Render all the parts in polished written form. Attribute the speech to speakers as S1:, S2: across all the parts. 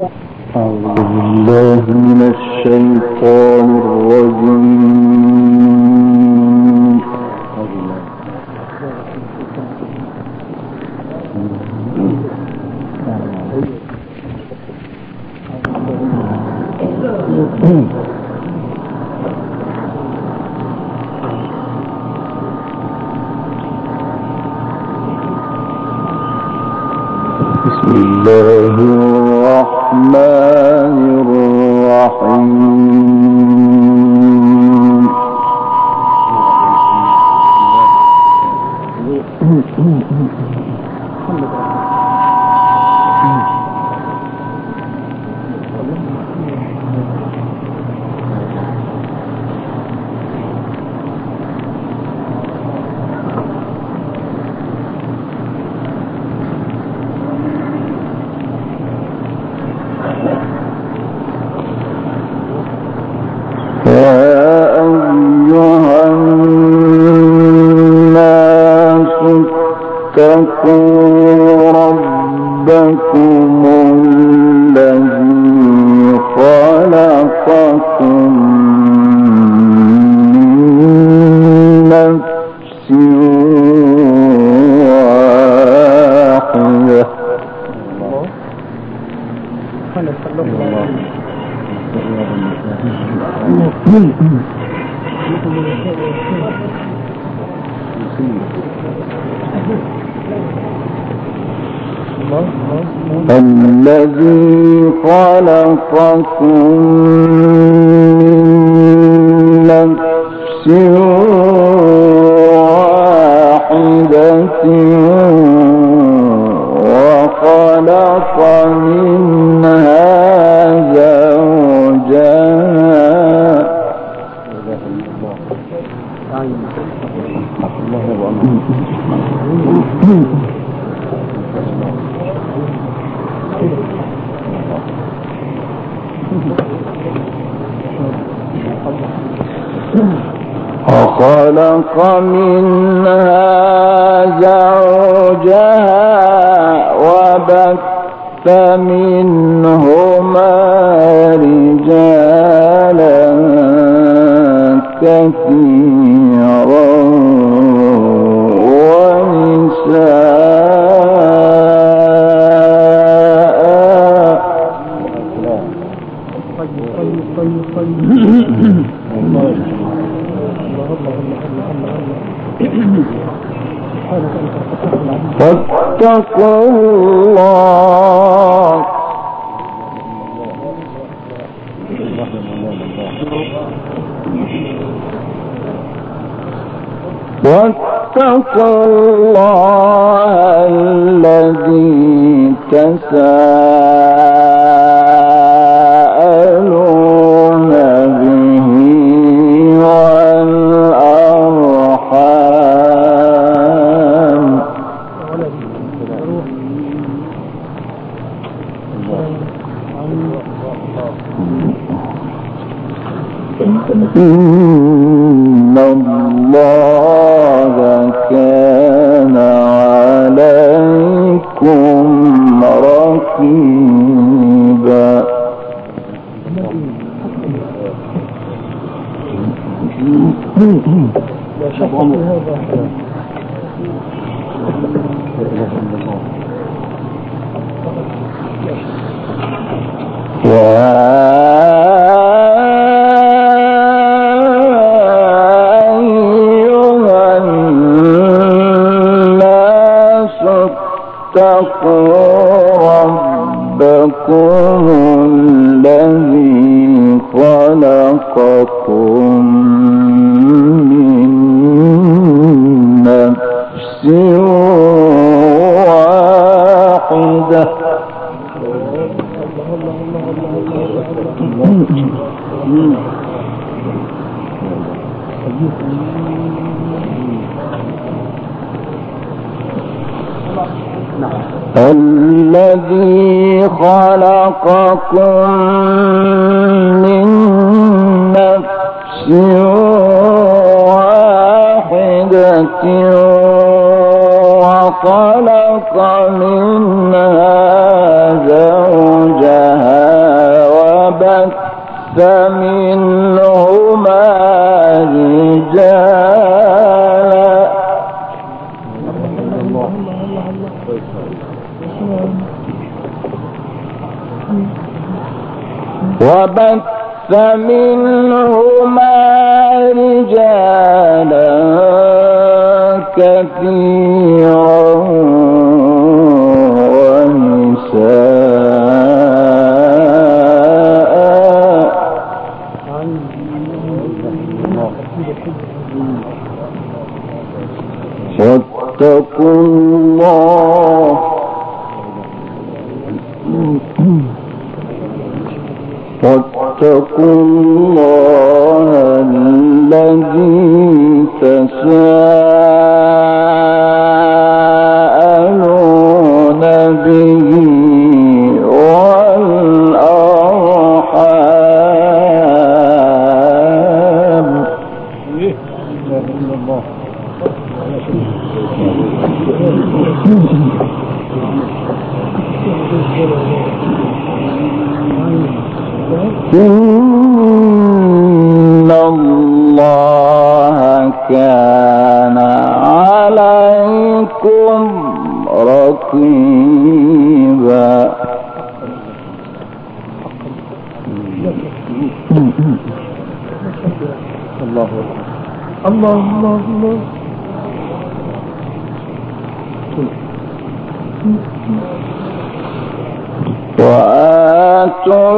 S1: أعوذ بالله من الشيطان الرجيم. بسم الله الرحمن الرحيم. الذي خلقكم من نفس واحدة وخلق منها زوجها وبث منهما رجالا كثيرا فاتقوا الله الذي تساءلون به والأرحام إن الله كان عليكم رقيبا. اتقوا ربكم الذي خلقكم من نفس واحدة الذي خلقكم من نفس واحدة وخلق منها زوجها منهما رجالا كثيرا واتقوا الله الذي تساءلون به والأرحام إن الله كان عليكم رقيبا الله الله الله وآتوا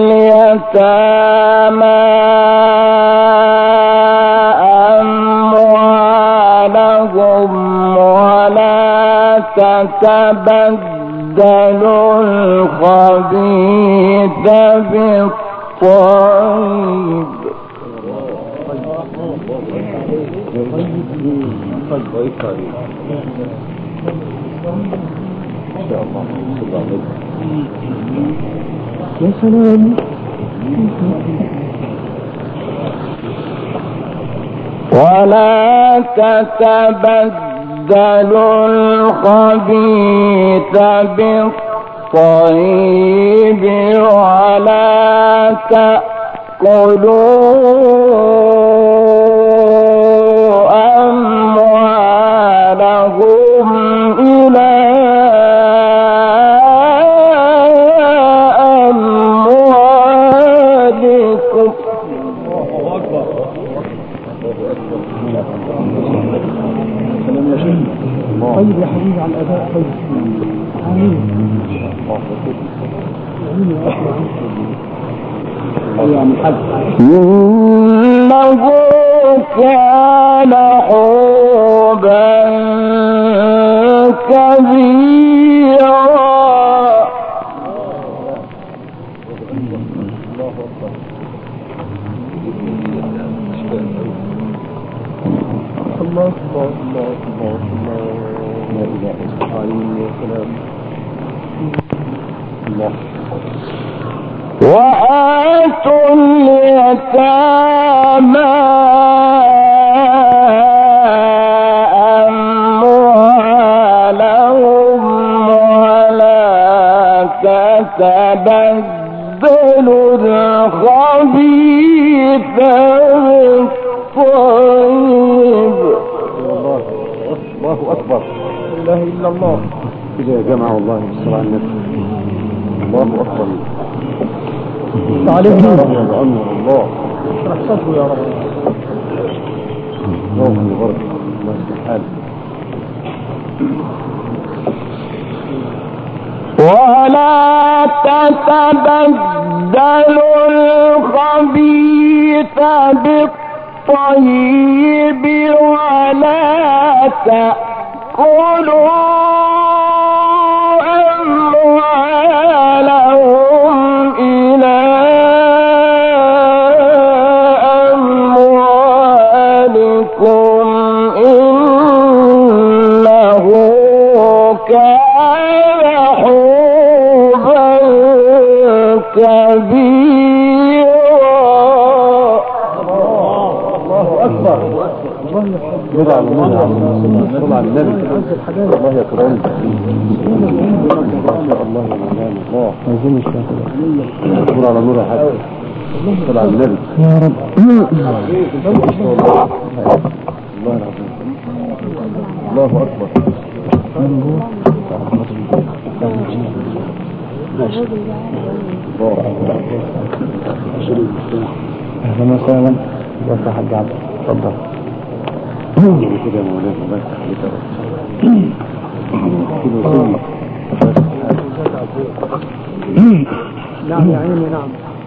S1: اليتامى أموالهم ولا تتبدلوا الخبيث بالطيب يا سلام ولا تتبدلوا الخبيث بالطيب ولا تأكلوا أموالهم إلى
S2: طيب يا حبيبي على الأداء طيب آمين
S1: إنه كان حوبا كبيرا
S2: الله الله الله الله لا إله إلا الله
S1: وآتوا اليتامى أموالهم ولا تتبدلوا الخبيث بالطيب
S2: الله أكبر لا إله إلا الله إذا جمع الله بالصلاة على النبي الله أكبر عليك يا رب الله اشرح صدره يا رب اللهم بارك الله سبحانه
S1: ولا تتبدلوا الخبيث بالطيب ولا تأكلوا أموالهم إلى أموالكم إنه كان حوبا كبيرا
S2: الله أكبر الله يحب صلى على النبي الله يكرمه الله يا مولانا الله عايزين نشتغل نور على نور يا حاج صل على النبي
S1: يا رب.
S2: الله العظيم. الله أكبر.
S1: أهلا وسهلا. ازيك يا حاج عبد؟ اتفضل.
S2: كده يا مولانا الله يفتح عليك يا رب.
S1: نعم يا عيني نعم.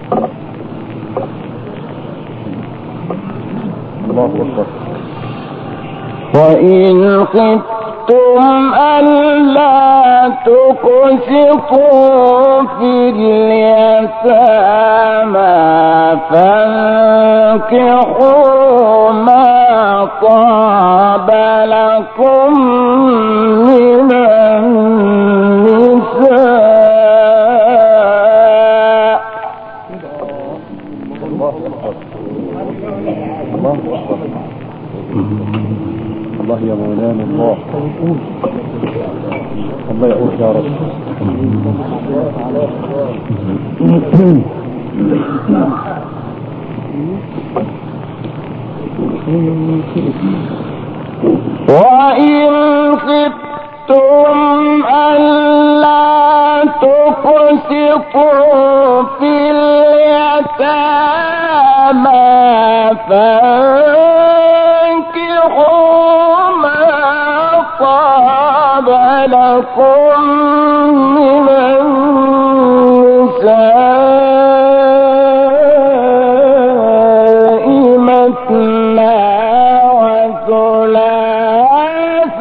S2: الله أكبر.
S1: وإن خفتم ألا تقسطوا في اليتامى فانكحوا ما طاب لكم من النساء.
S2: الله أكبر. الله أكبر. الله يا مولانا الله. الله يقول يا رب.
S1: وإن خفتم ألا تقسطوا في اليتامى فانكحوا ما طاب لكم من النساء مثنى وثلاث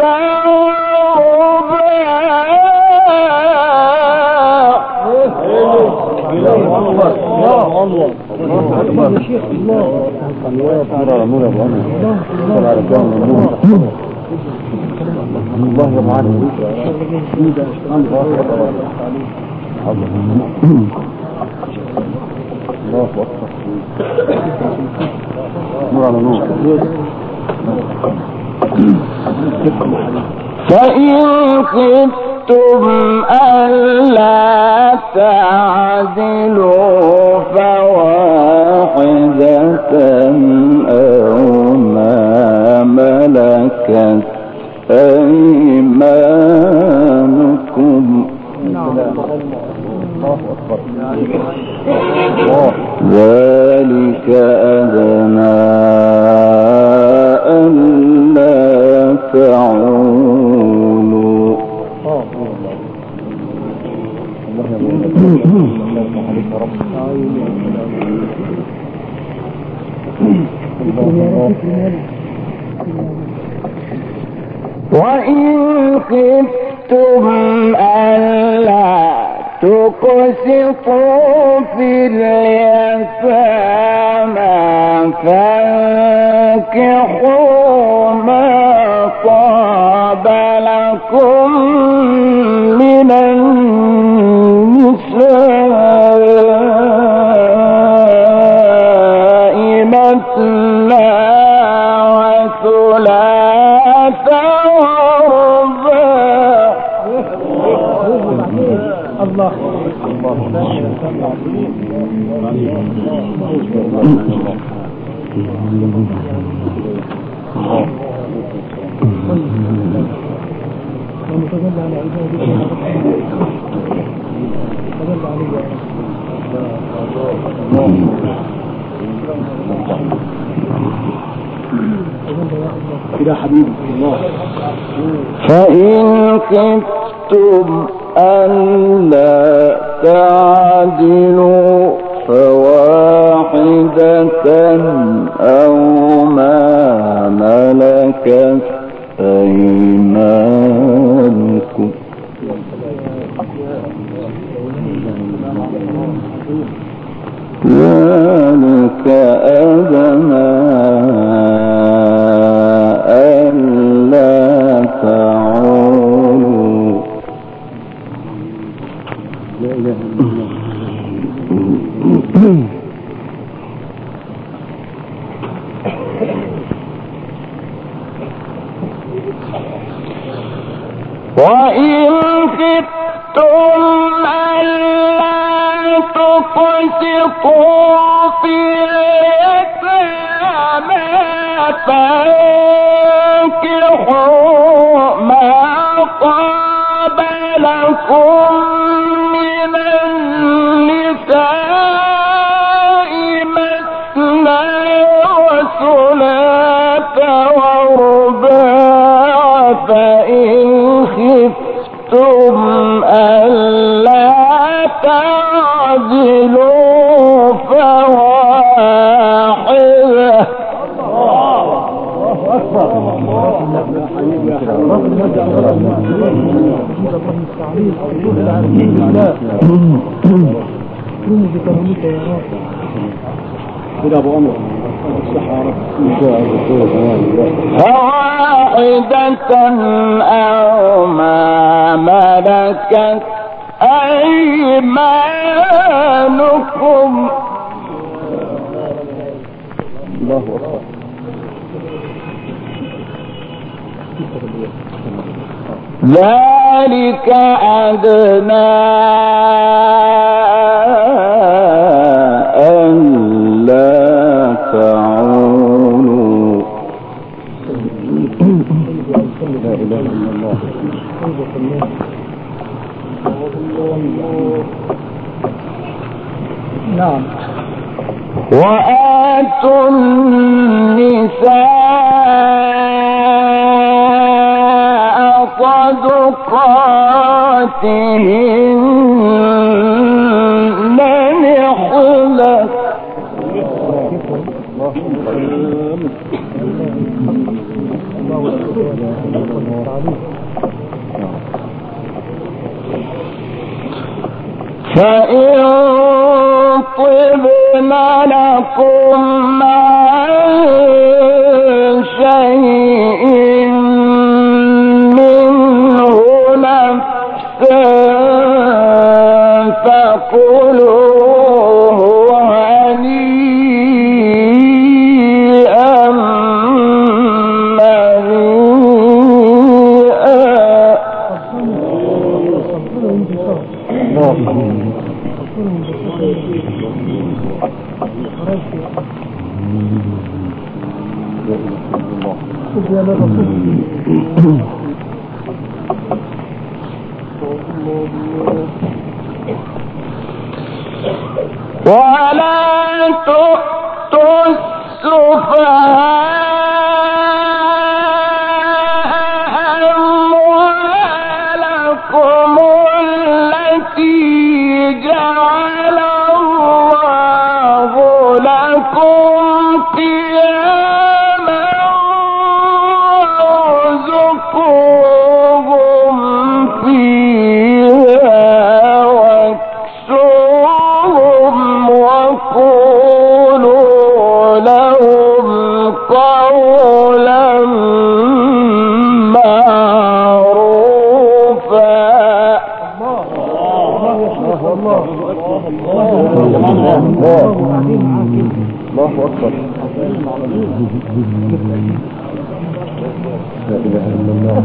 S2: الله يا معلم. الله أكبر. نور على نور.
S1: فإن خفتم ألا تعدلوا فواحدة أو ما ملكت أيمانكم ذلك أدنى ألا تعولوا. وإن خفتم ألا تقسطوا في اليتامى فانكحوا ما طاب لكم من النساء مثنى وثلاث ورباع. الله
S2: يا حبيبي الله.
S1: فإن خفتم ألا تعدلوا فواحدة أو ما ملكت أيمانكم ذلك أدنى ألا تعولوا.
S2: لا إله إلا الله.
S1: وإن خفتم ألا تقسطوا
S3: وأقسطوا في اليتامى فانكحوا ما طاب لكم من النساء مثنى وثلاث ورباع فإن خفتم ألا تعدلوا فواحدة. فواحدة أو ما ملكت أيمانكم.
S2: الله أكبر.
S3: ذلك أدنى ألا تعولوا.
S2: لا إله إلا الله.
S1: نعم.
S3: وآتوا النساء صدقاتهن نحلة. فإن طبن لكم عن شيء منه نفسا فكلوه هنيئا ولا تؤتوا السفهاء أموالكم التي جعل الله لكم قياما وارزقوهم فيها واكسوهم وقولوا لهم قولا معروفا.
S2: الله أكبر. لا إله إلا الله.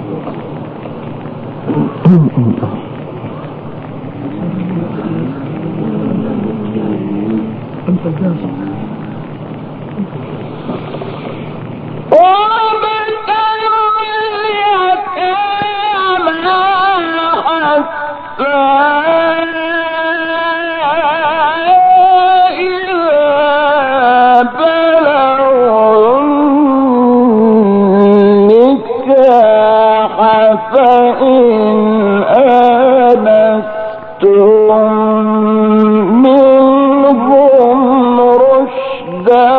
S3: فإن آنستم منهم رشدا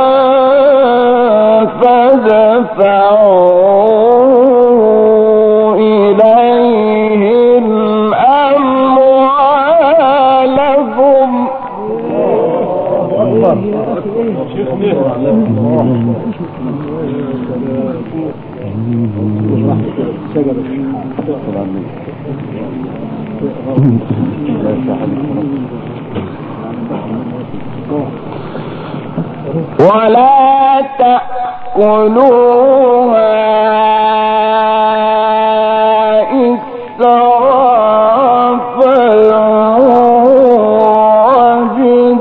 S3: فدفعوا إليهم أموالهم. ولا تأكلوها إسرافا وبدارا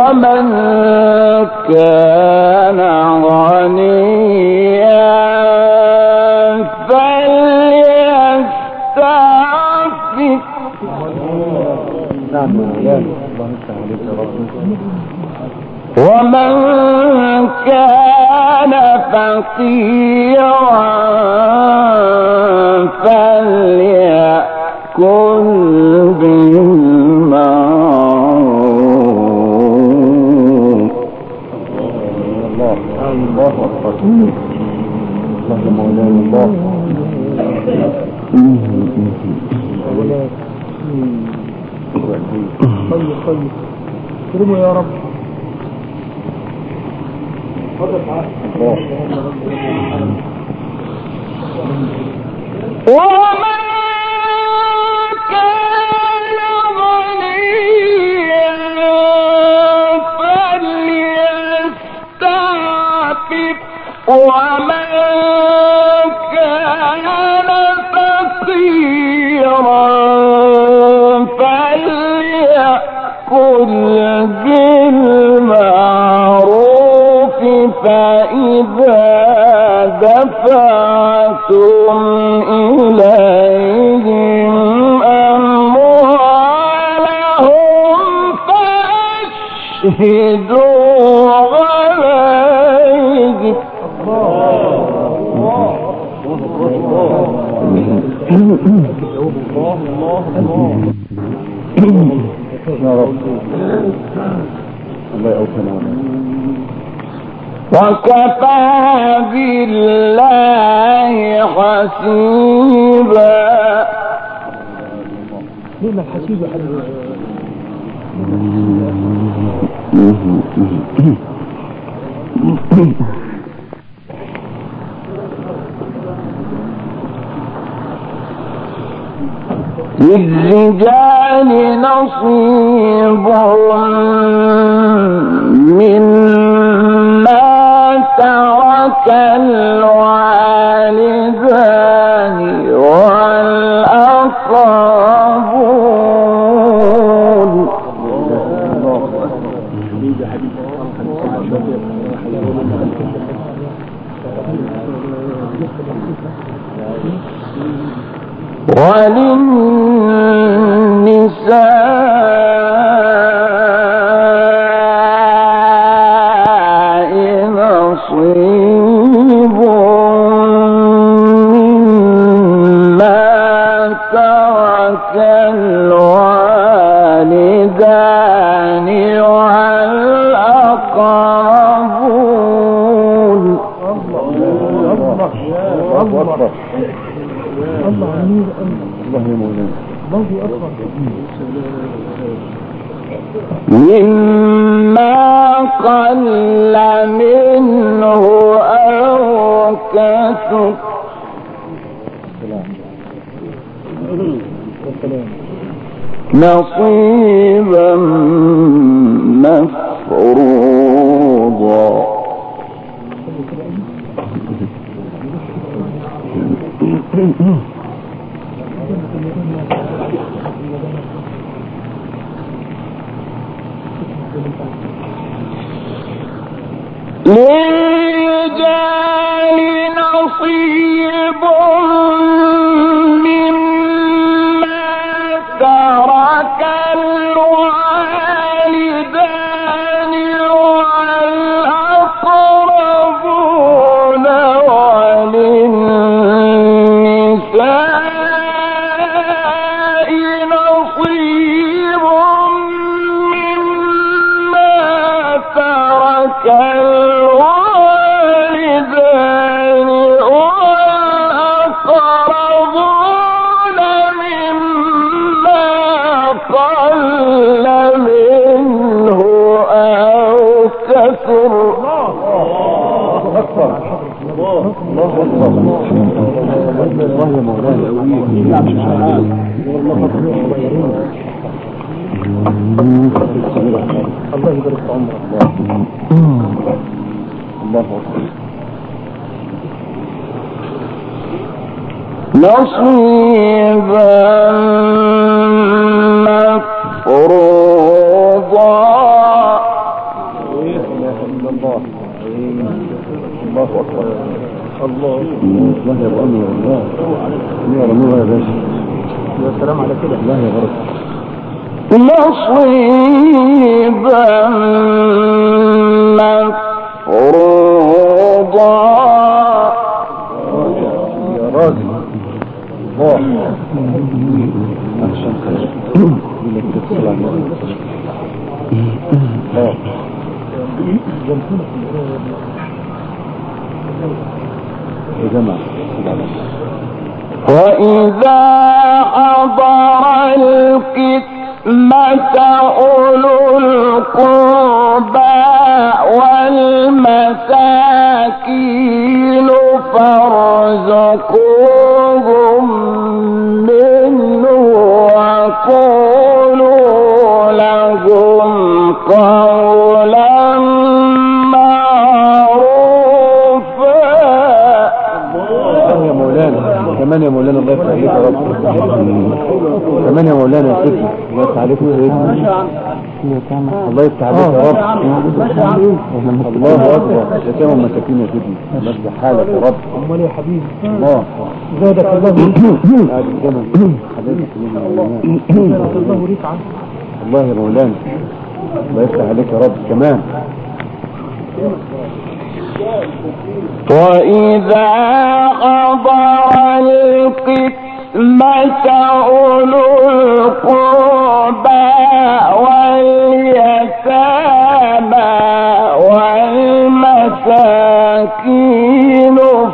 S3: ومن كان غنيا فليستعفف ومن كان فقيرا فليأكل بالمعروف.
S2: الله أكبر. الله مولانا الله. طيب كرمه يا رب.
S3: ومن كان غنيا فليستعفف ومن كان فقيرا فليأكل بالمعروف فإذا دفعتم إليهم أموالهم فأشهدوا عليهم. وكفى بالله حسيبا.
S2: نعم الحسيب يا حبيبي.
S3: للرجال نصيب مما ترك الوالدان والأقربون. وللنساء نصيب مما ترك الوالدان والأقربون.
S2: الله عنيد الله يمولانا الله أكبر.
S3: مما قل منه أو كثر نصيبا مفروضا. للرجال نصيب مما ترك الوالدان والأقربون وللنساء نصيب مما ترك الوالدان والأقربون مما قل منه أو كثر.
S2: الله أكبر. الله أكبر. الله يا مولانا الله يبارك في عمرك. الله أكبر.
S3: نصيبا مفروضا.
S2: الله يا ابو امي والله يا رموها يا باشا يا سلام على كده الله يا بركه
S3: نصيبا مفروضا
S2: يا راجل الله عشان خير لك تتصل على يا جماعة
S3: وإذا حضر القسمة أولو القربى والمساكين فارزقوهم منه وقولوا لهم قولا
S2: كمان يا مولانا الله يفتح عليك يا رب كمان يا مولانا يا سيدي الله يفتح عليك يا سيدي الله يفتح عليك يا رب الله اكبر يتامى المساكين يا سيدي الله يفتح حالك يا رب امال يا حبيبي الله زادك الله حبيبك الله يريك عنك الله يا مولانا الله يفتح عليك يا رب كمان
S3: وإذا حضر القسمة أولو القربى واليتامى والمساكين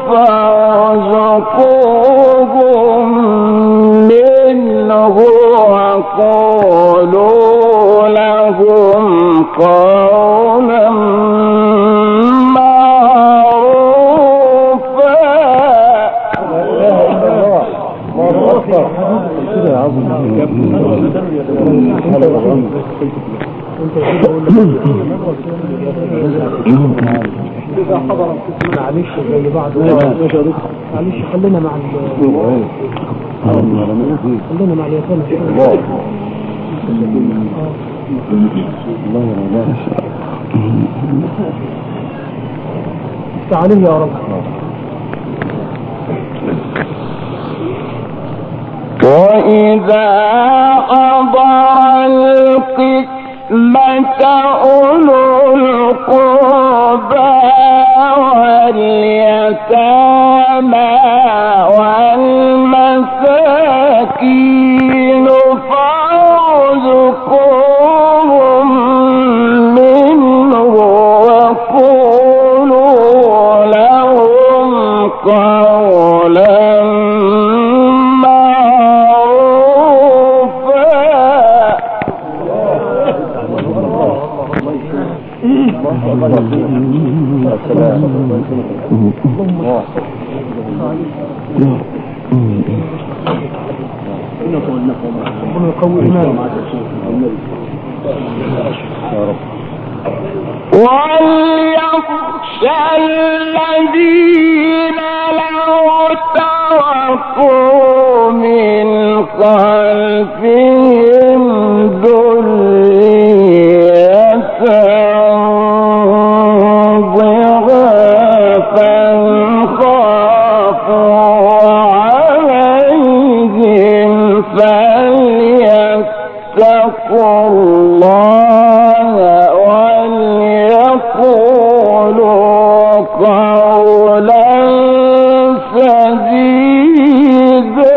S3: فارزقوهم منه وقولوا لهم قولا
S2: إذا حضر معلش زي بعض معلش خلينا مع خلينا مع اليتامى الله الله تعالوا يا رب
S3: وإذا حضر القسمة أولو القربى واليتامى والمساكين فارزقوهم منه وقولوا لهم قولا وليخشى الذين لو تركوا من خلفهم ذرية ضعافا خافوا عليهم فليتقوا الله وليقولوا قولا سديدا.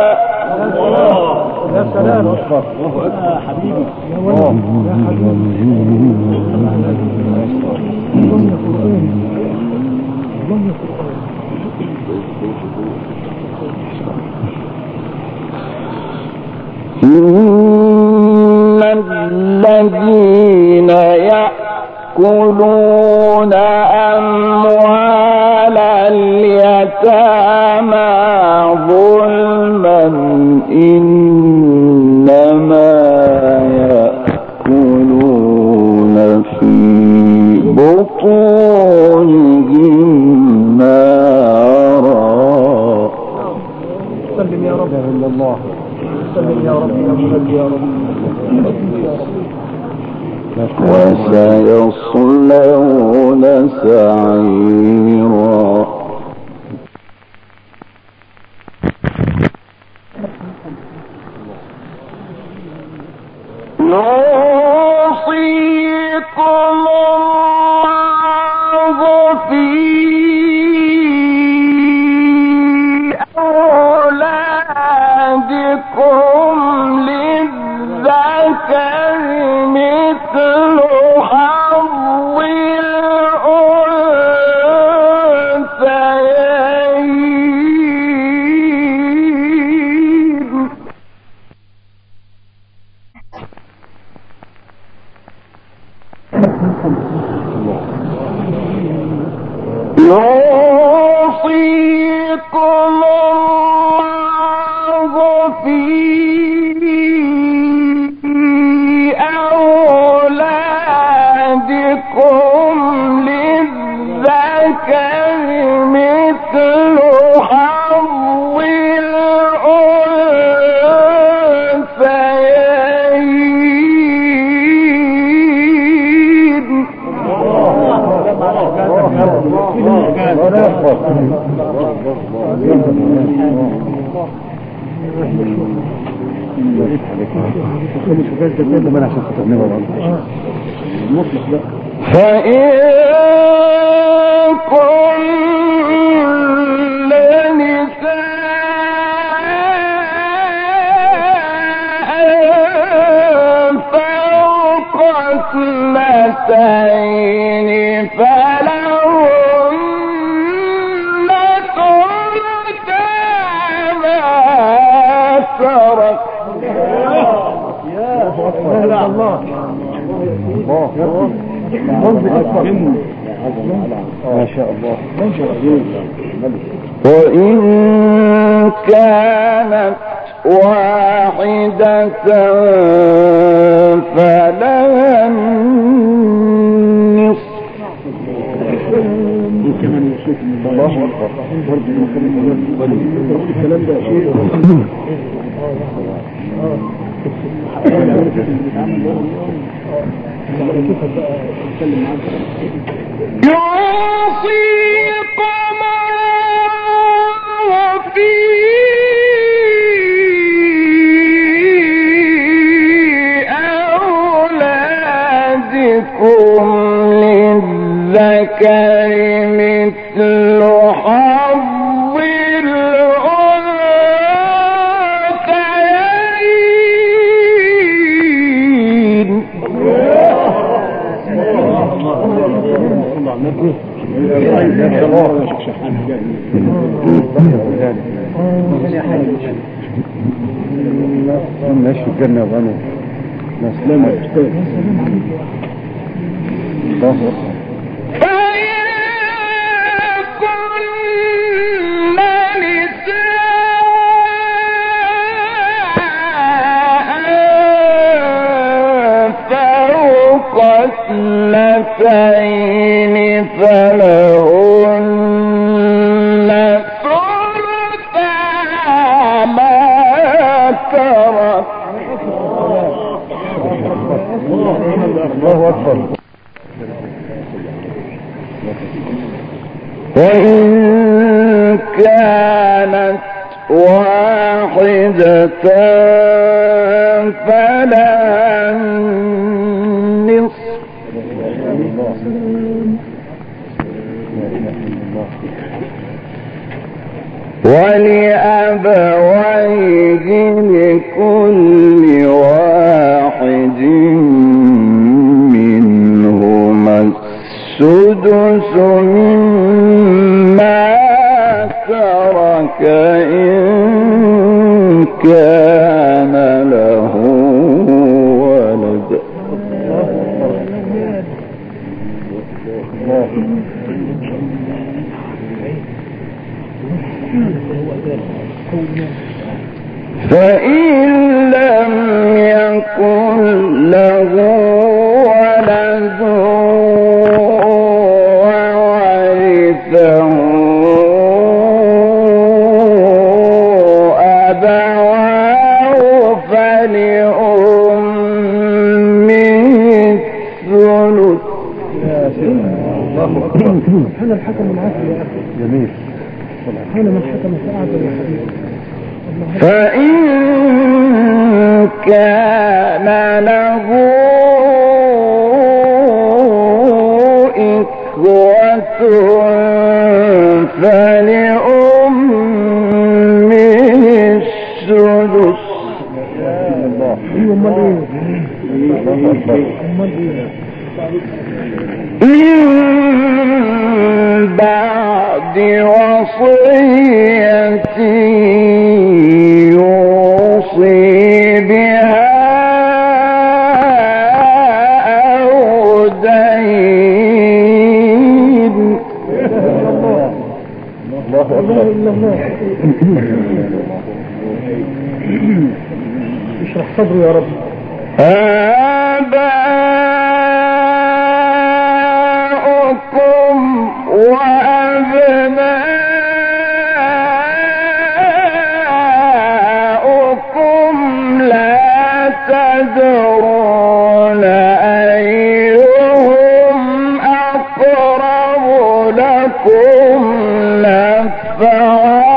S2: يا سلام الله حبيبي يا ولد يا
S3: إن الذين يأكلون أموال اليتامى ظلما إنما يأكلون في بطونهم نارا.
S2: سلم يا رب إلا الله سلم يا رب يا رب
S3: وسيصلون سعيرا.
S2: ما شاء الله.
S3: وإن كانت واحدة فلها النصف.
S2: الله أكبر. الكلام ده شيء
S3: يوصيكم الله في أولادكم للذكر مثل حظ
S2: الناس في الجنة غنوا ناس لما تستاذ الله
S3: اثنتين فلهن ثلث ما ترك.
S2: الله أكبر.
S3: وإن كانت واحدة فلها النصف. ولأبويه لكل واحد منهما السدس مما ترك إن كان له ولد. فإن لم يكن له ولد وورثه أبواه فلأمه الثلث.
S1: سبحان الحكم العدل يا أخي.
S2: جميل.
S1: سبحان من حكم فأعدل يا حبيبي.
S3: فإن كان له إخوة فلأمه السدس من بعد وصية يوصي بها أو دين.
S2: الله أكبر. اشرح صدره يا رب.
S3: آباؤكم وأبناؤكم لا تدرون أيهم أقرب لكم نفعا.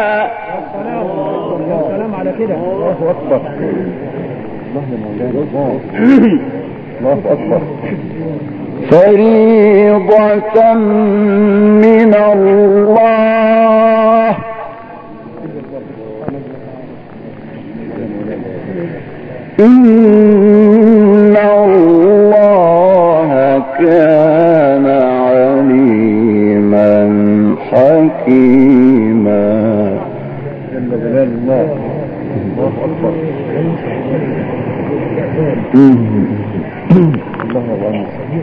S2: السلام على كده. الله أكبر. الله يا مولانا. الله أكبر.
S3: فريضة من الله إن الله كان عليما حكيما.
S2: جل جلال الله. الله أكبر. الله أكبر.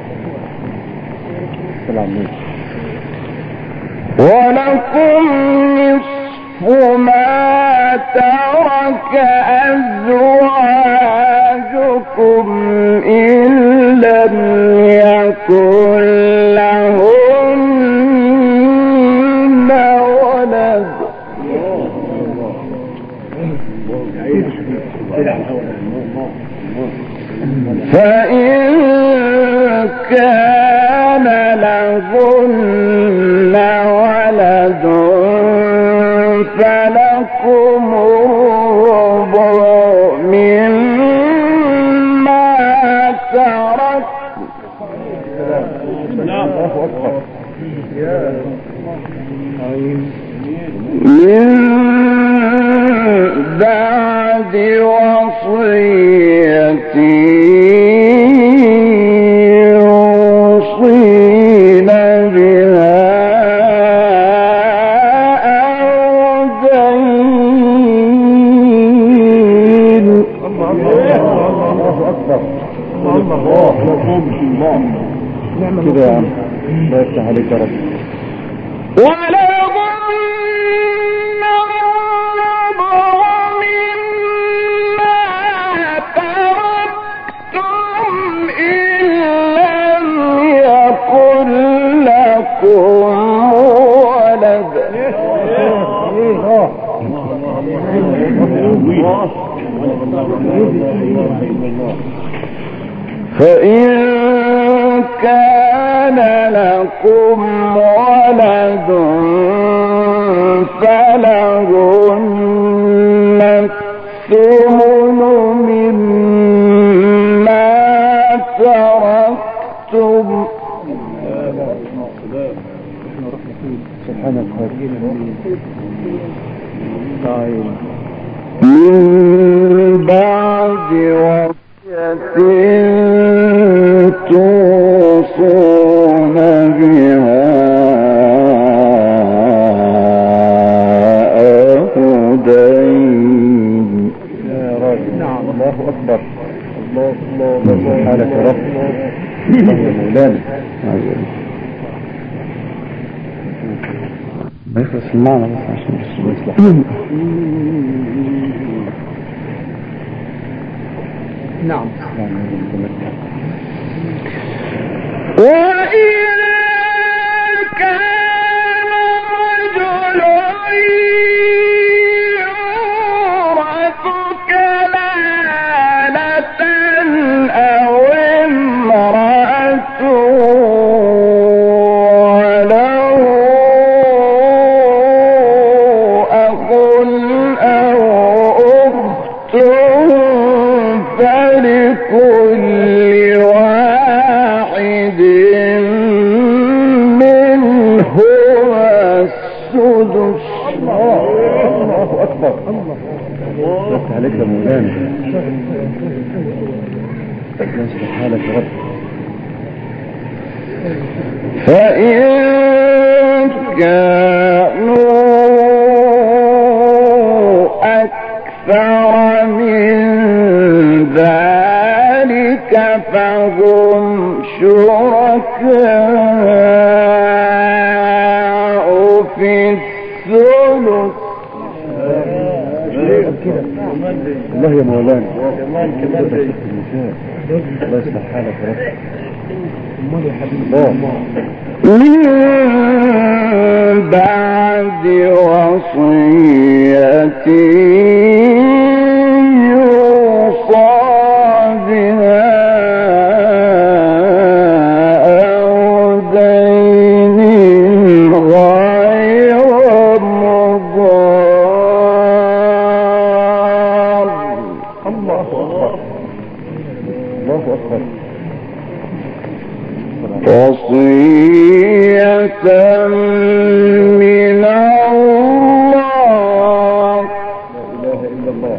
S3: ولكم نصف ما ترك أزواجكم إن لم يكن لهن ولد فإن كان لهن ولد فلكم الربع مما ترك من بعد وصية يوصين بها أو دين.
S2: الله أكبر. الله كده يا عم. الله يفتح عليك يا رب.
S3: ولهم الربع مما تركتم إن لم يكن لكم ولد فإن كان لكم ولد فلهن الثمن مما تركتم
S2: سبحانك
S3: من بعد وصية توصون بها أو دين.
S2: يا راجل. نعم. الله أكبر. الله سبحانك يا رب. الله يا مولانا.
S1: ما يخلص المعنى بس عشان يصلح.
S2: نعم.
S3: وإذا كان رجل يورث كلالة أو امرأة وله أخ أو أخت فلكل واحد منهما السدس.
S2: الله أكبر. بس عليك يا مولانا. نصلح حالك يا رب.
S3: فإن كانوا أكثر من ذلك فهم شركاء في الثلث.
S2: الله يا مولانا. الله يصلح حالك يا رب.
S3: من بعد وصية يوصى بها أو دين غير مضار.
S2: الله أكبر. الله أكبر. وصية من الله. لا إله إلا الله.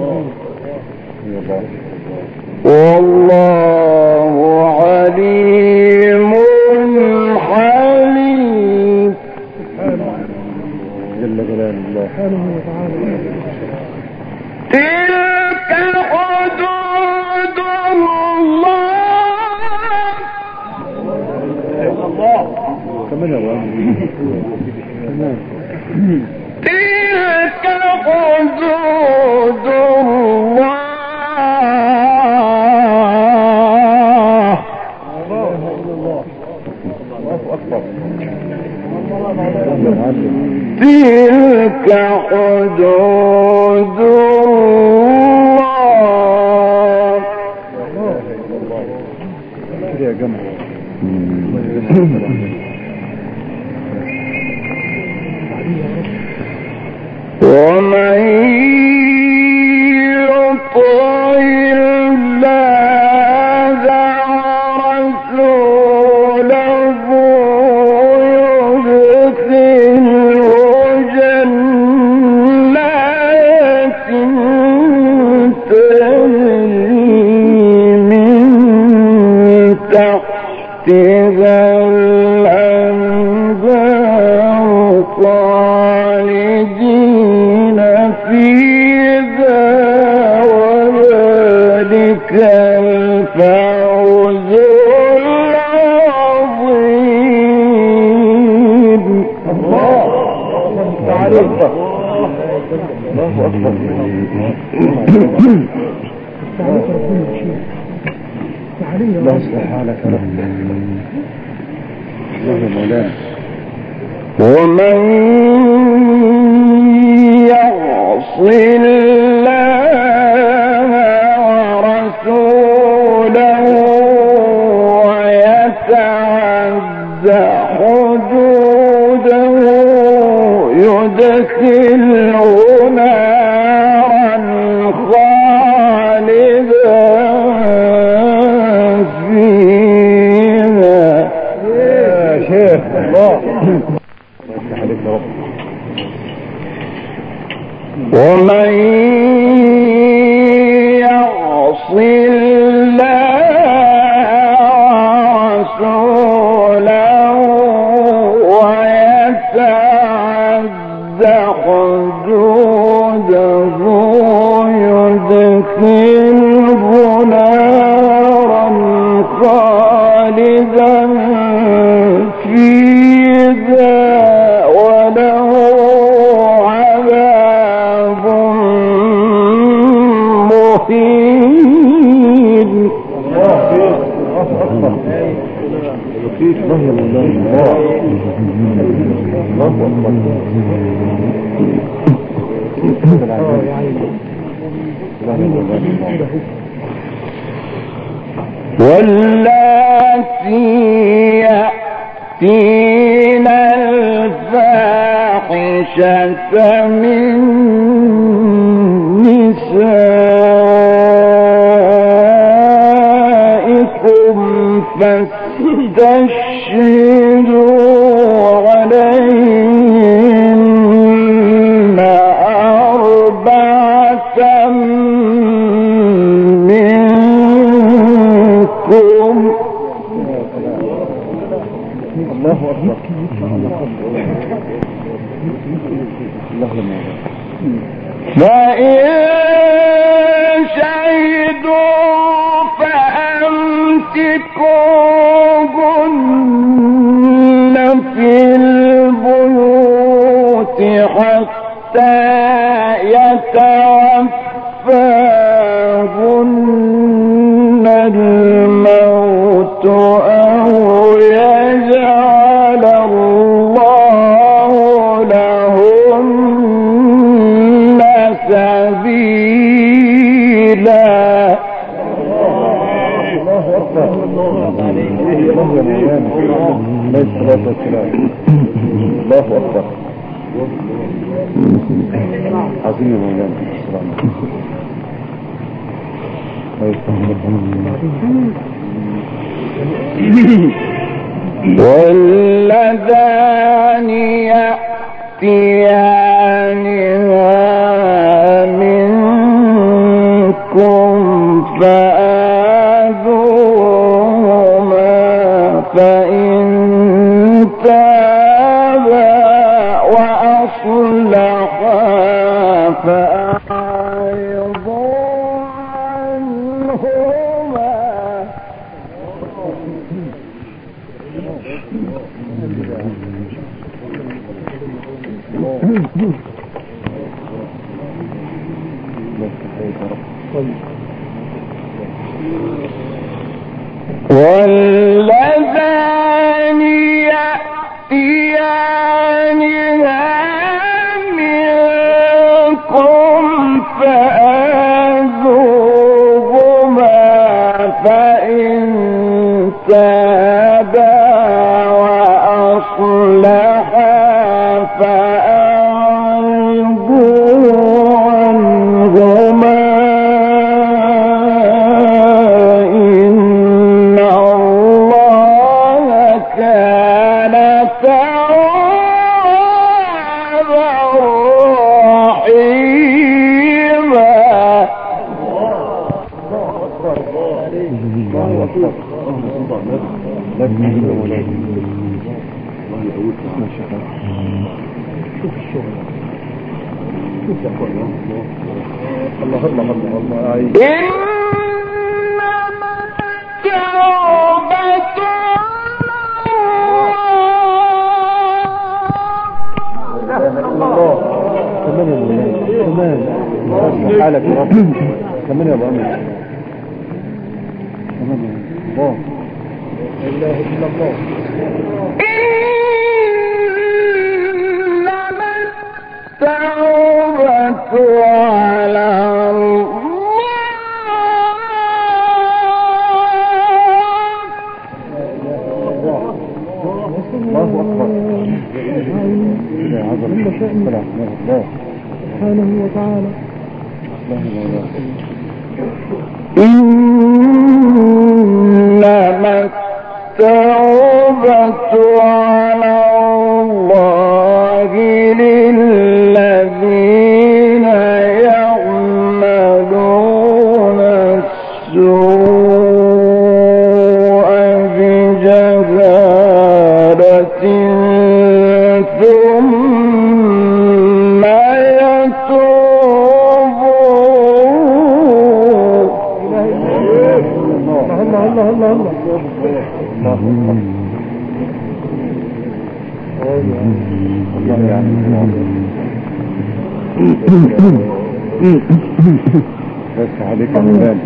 S2: والله عليم حليم. جل جلال الله. تلك حدود الله. كمان يا رب. تلك حدود الله. الله أكبر. تلك حدود الله. كده يا جماعة. ومن يطع الله ورسوله يدخله جنات تجري من تحتها الأنهار خالدين فيها وذلك الفوز العظيم. الله أكبر. الله أكبر. الله يصلح حالك يا رب. الله يا مولانا. ومن يعص الله ورسوله ويتعد حدوده يدخله نارا خالدا فيها. يا شيخ الله. ومن يعص الله ورسوله ويتعد حدوده يدخله نارا خالدا فيها وله عذاب مهين. واللاتي يأتين الفاحشة من نسائكم
S3: استشهدوا عليهن أربعة منكم.
S2: الله أكبر.
S3: فإن شهدوا فأمسكوهن في البيوت حتى يتوفاهن الموت أو يجعل الله لهن سبيلا.
S2: الله أكبر. عظيم يا مولانا.
S3: واللذان يأتيانها منكم فآذوهما فإن تابا وأصلحا فأعرضوا عنهما. واللذان يأتيانها منكم فآذوهما فإن تابا وأصلحا فأعرضوا عنهما إن الله كان توابا رحيما. إنما التوبة
S2: كمان حالك يا رب. كمان يا ابو امين. كمان يا الله. لا اله الا الله.
S3: إنما التوبة على
S2: الله أكبر. لا عظمة الله سبحانه وتعالى.
S3: إنما التوبة على الله للذين يعملون السوء بجهالة ثم يتوبون.
S2: بس عليك من ذلك.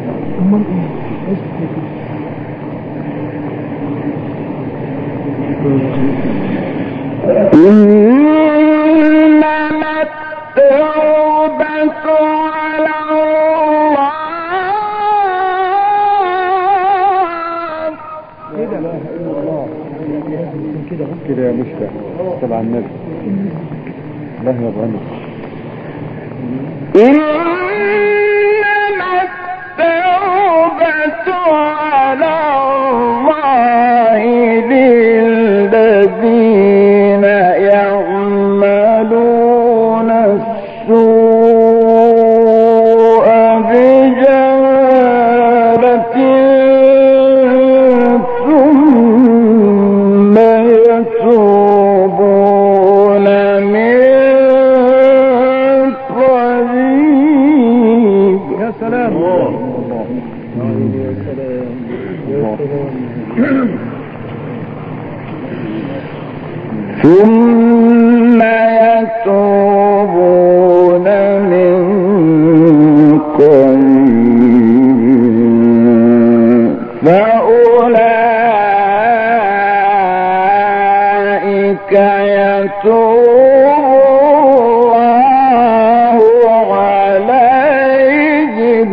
S3: إنما التوبة على الله
S2: كده يا مشتاق طبعا النبي. الله يرضى.
S3: إنما التوبة على الله ثم يتوبون من قريب فأولئك يتوب الله عليهم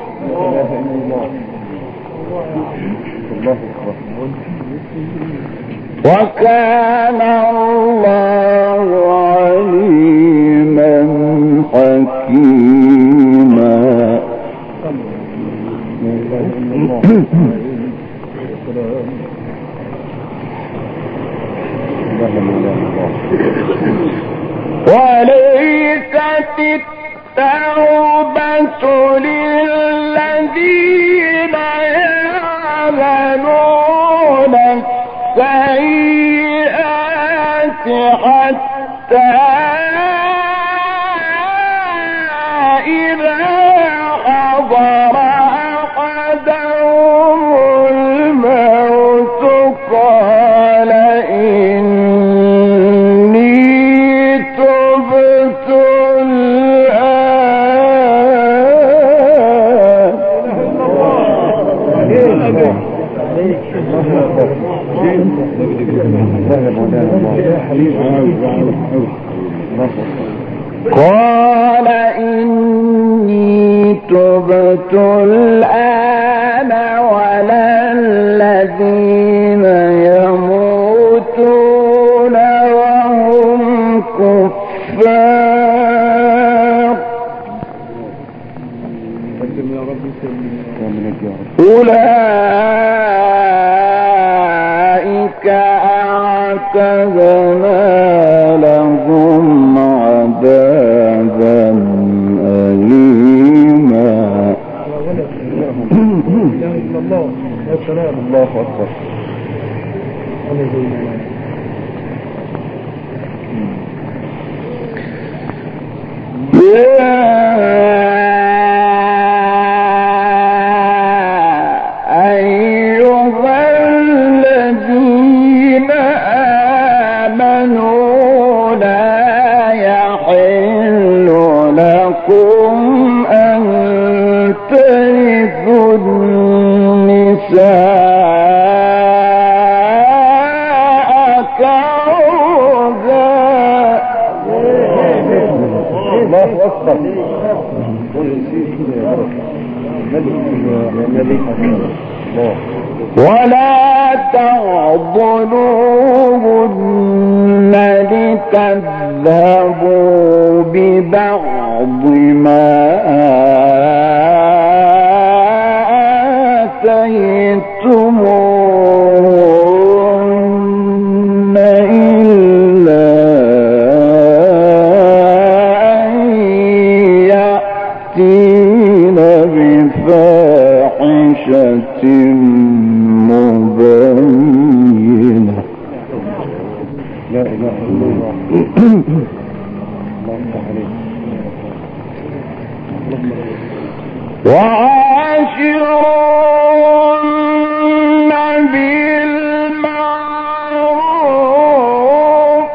S3: وكان الله عليما حكيما. وليست التوبة للذين يعملون السيئات حتى إذا حضر أحدهم الموت قال إني تبت قال إني تبت الآن ولا الذين يموتون وهم كفار أولئك أعتدنا لهم عذابا أليما. الله أكبر. ولا تعضلوهن لتذهبوا ببعض ما آتيتموهن إلا أن يأتين بفاحشة مبينة. لا إله إلا الله. وعاشرون بالمعروف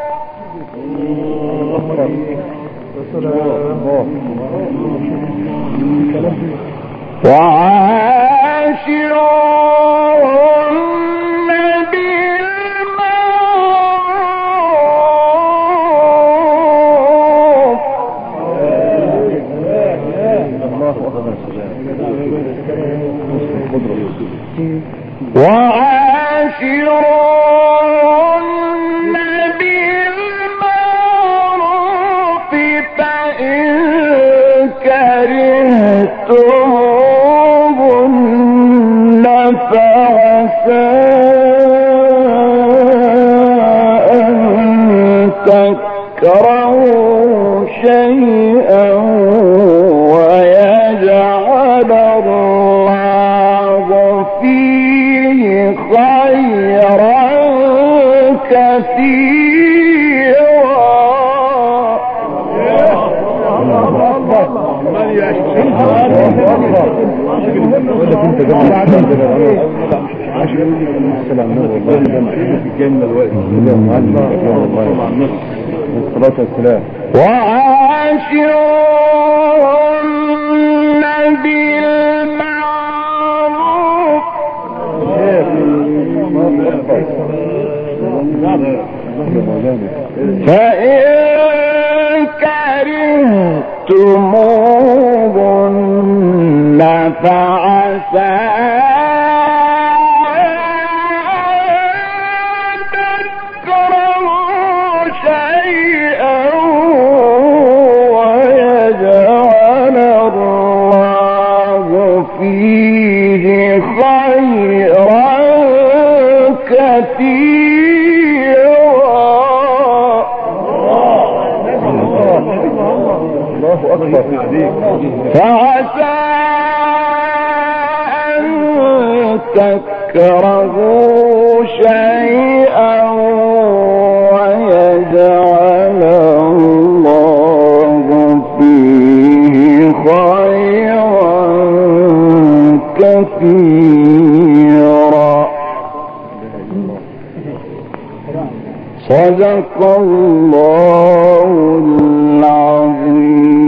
S3: وعاشرون بالمعروف فإن كرهتموهن فعسى أن تكرهوا شيئا ويجعل الله فيه خيرا كثيرا.
S2: انت جاب الصلاة والسلام.
S3: وعاشرهن بالمعروف فإن كرهتموهن فعسى فعسى أن تكرهوا شيئا ويجعل الله فيه خيرا كثيرا. صدق الله العظيم.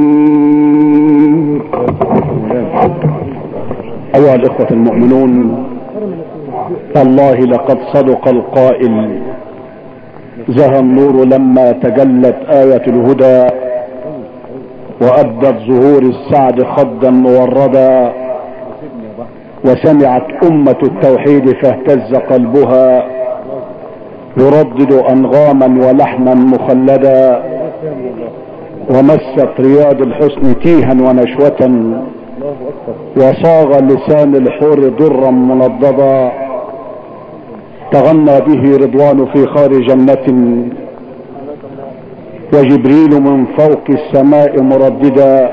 S4: أيها الإخوة المؤمنون، والله لقد صدق القائل: زهى النور لما تجلت آية الهدى، وأبدت ظهور السعد خدا موردا، وسمعت أمة التوحيد فاهتز قلبها، يردد أنغاما ولحنا مخلدا، ومست رياض الحسن تيها ونشوة، وصاغ لسان الحور درا منضدا، تغنى به رضوان في خار جنة، وجبريل من فوق السماء مرددا،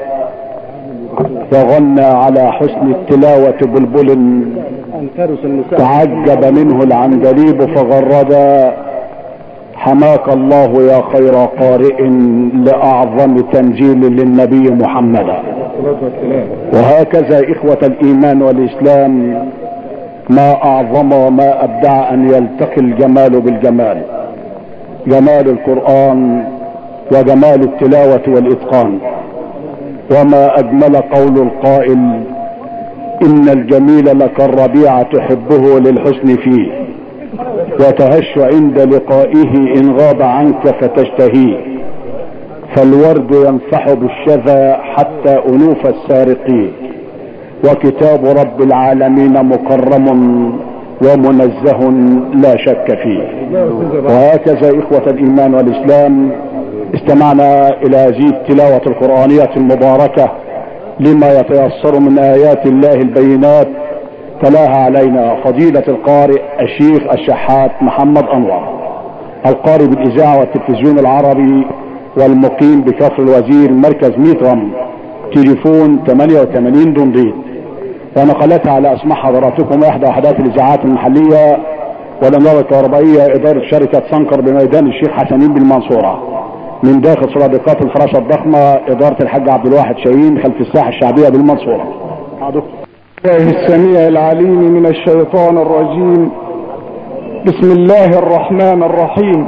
S4: وغنى على حسن التلاوة بلبل، تعجب منه العندليب فغردا. حماك الله يا خير قارئ لأعظم تنزيل للنبي محمدا. وهكذا إخوة الإيمان والإسلام، ما أعظم وما أبدع أن يلتقي الجمال بالجمال، جمال القرآن وجمال التلاوة والإتقان. وما أجمل قول القائل: إن الجميل لك الربيع تحبه للحسن فيه، وتهش عند لقائه إن غاب عنك فتشتهيه، فالورد ينفح بالشذا حتى أنوف السارقين، وكتاب رب العالمين مكرم ومنزه لا شك فيه. وهكذا إخوة الإيمان والإسلام، استمعنا إلى هذه التلاوة القرآنية المباركة لما يتيسر من آيات الله البينات، تلاها علينا فضيلة القارئ الشيخ الشحات محمد أنور، القارئ بالإذاعة والتلفزيون العربي، والمقيم بكفر الوزير مركز ميترم، تليفون 88 دنديد. ونقلتها على اسماء حضراتكم احدى وحدات الاذاعات المحلية والاناره الكهربائية، ادارة شركة سنكر بميدان الشيخ حسنين بالمنصورة، من داخل سرادقات الفراشة الضخمة، ادارة الحاج عبد الواحد شاهين، خلف الساحة الشعبية بالمنصورة.
S3: الله السميع العليم من الشيطان الرجيم. بسم الله الرحمن الرحيم.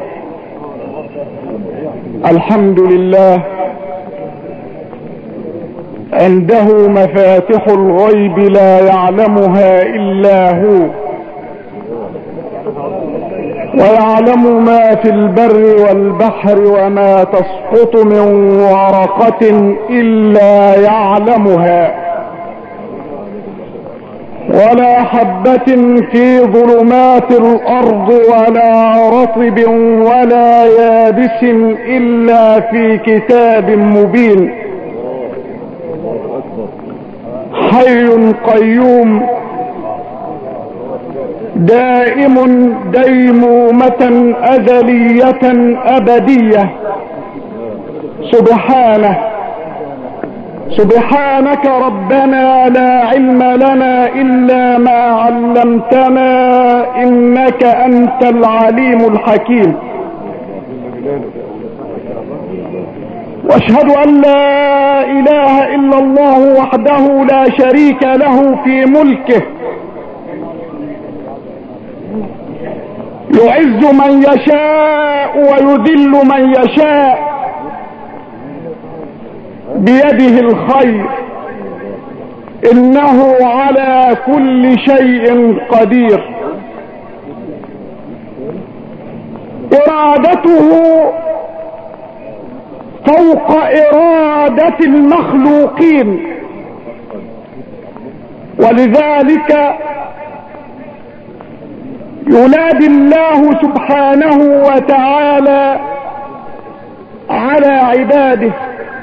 S3: الحمد لله عنده مفاتح الغيب لا يعلمها إلا هو، ويعلم ما في البر والبحر، وما تسقط من ورقة إلا يعلمها، ولا حبة في ظلمات الأرض، ولا رطب ولا يابس إلا في كتاب مبين. حي قيوم دائم ديمومة أزلية أبدية. سبحانك ربنا لا علم لنا إلا ما علمتنا إنك أنت العليم الحكيم. واشهد ان لا اله الا الله وحده لا شريك له في ملكه، يعز من يشاء ويذل من يشاء، بيده الخير، انه على كل شيء قدير. ارادته فوق ارادة المخلوقين، ولذلك ينادي الله سبحانه وتعالى على عباده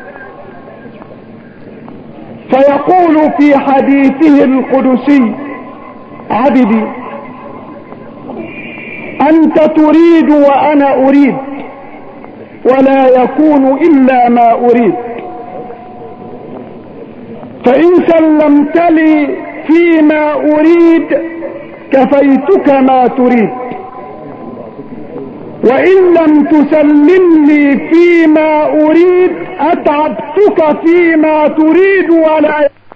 S3: فيقول في حديثه القدسي: عبدي انت تريد وانا اريد، ولا يكون الا ما اريد، فان سلمت لي فيما اريد كفيتك ما تريد، وان لم تسلم لي فيما اريد اتعبتك فيما تريد ولا